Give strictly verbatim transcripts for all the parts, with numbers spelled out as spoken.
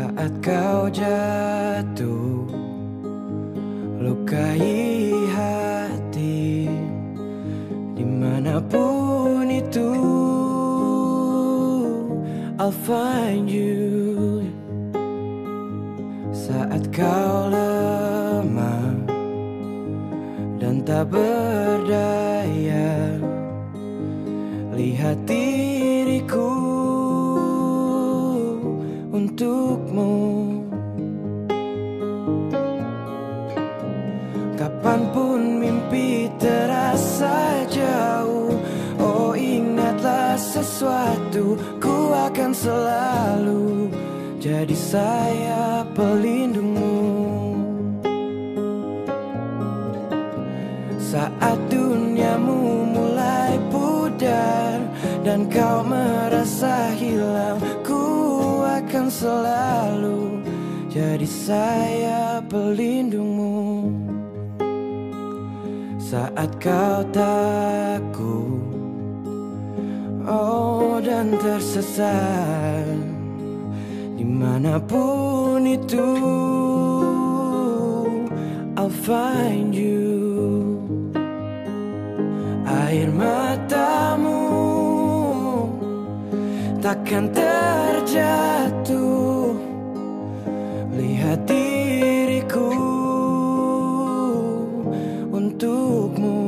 Saat kau jatuh, lukai hati, dimanapun itu, I'll find you. Saat kau lemah dan tak berdaya, lihat diriku untukmu. Kapanpun mimpi terasa jauh, oh ingatlah sesuatu, ku akan selalu jadi sayap pelindungmu. Saat duniamu mulai pudar dan kau merasa hilang, ku akan selalu jadi sayap pelindungmu. Saat kau takut, oh dan tersesat, dimanapun itu, I'll find you. Air matamu takkan terjatuh, lihat diriku untukmu.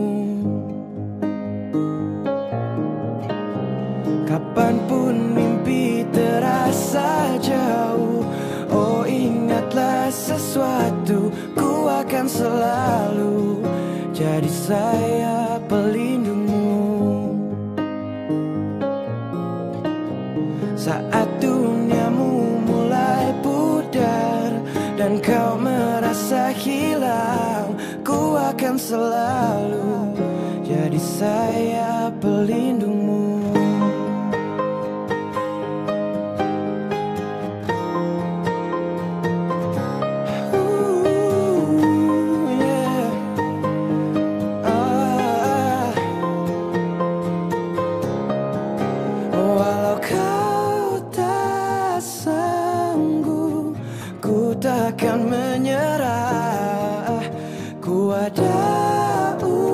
Kapanpun mimpi terasa jauh, oh ingatlah sesuatu, ku akan selalu jadi sayap pelindungmu. Saat duniamu mulai pudar dan kau merasa hilang, ku akan selalu jadi sayap pelindungmu. Takkan menyerah, ku ada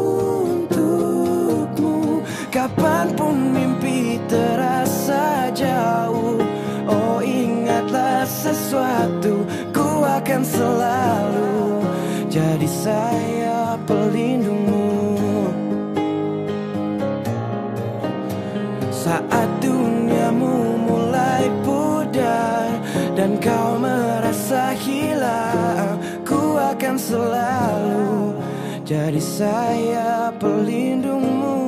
untukmu. Kapanpun mimpi terasa jauh, oh ingatlah sesuatu, ku akan selalu jadi sayap pelindungmu. Saat duniamu mulai pudar dan kau merasa hilang, ku akan selalu jadi sayap pelindungmu.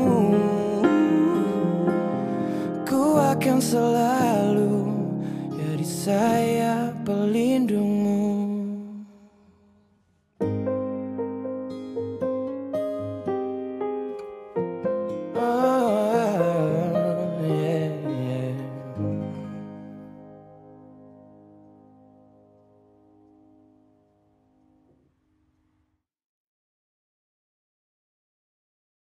Ku akan selalu jadi sayap pelindungmu.